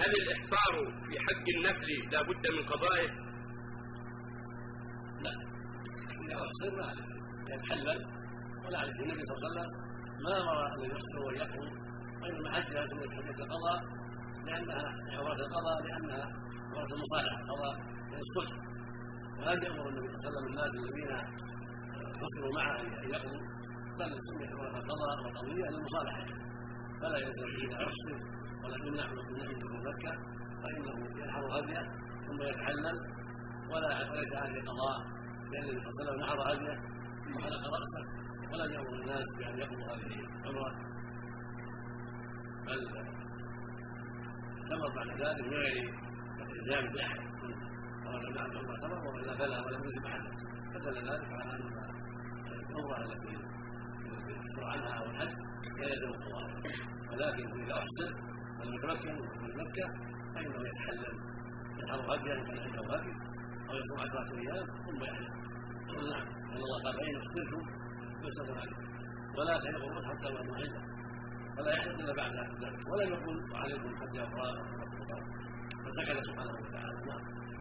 هل الإحصار في حق النفل لا بد من قضائه؟ لا، إذا أحصر لا عليه شيء، يتحلل ولا عليه شيء. النبي صلى الله عليه وسلم ما أمر أن يحصر ويقضي، وإنما حجها سنة حجة القضاء لأنها عورة القضاء، لأنها عورة المصالحة، القضاء من الصلح، ولم يأمر النبي صلى الله عليه وسلم الناس الذين حصروا معه أن يقضوا، بل سميت عورة القضاء والقضية للمصالحة، فلا يلزم إذا أحصر ولا يمنع من أن مكة فإنه ينحر هديه ثم يتحلل وليس عليه قضاء، لأن النبي صلى الله عليه وسلم نحر هديه ثم حلق رأسه ولم يأمر الناس بأن يقضوا هذه العمرة، بل تمر بعد ذلك من غير التزام بأحد، قال نعم العمرة تمر وإلا فلا ولم يلزم أحدا، فدل ذلك على أن العمرة التي يحصر عنها أو الحج لا يلزم القضاء، ولكن إذا أحصر المتمكن من مكة فإنه يتحلل، ينحر هديه إن كان عنده هدي أو يصوم 10 أيام ثم يحلل. نعم، لأن الله قال فإن أحصرتم فاستغفروا عليكم ولا تحلقوا الرؤوس حتى وأنتم حلة، فلا يحلق إلا بعد ذلك، ولم يقل عليكم حتى أفراغ فسكت سبحانه وتعالى. نعم.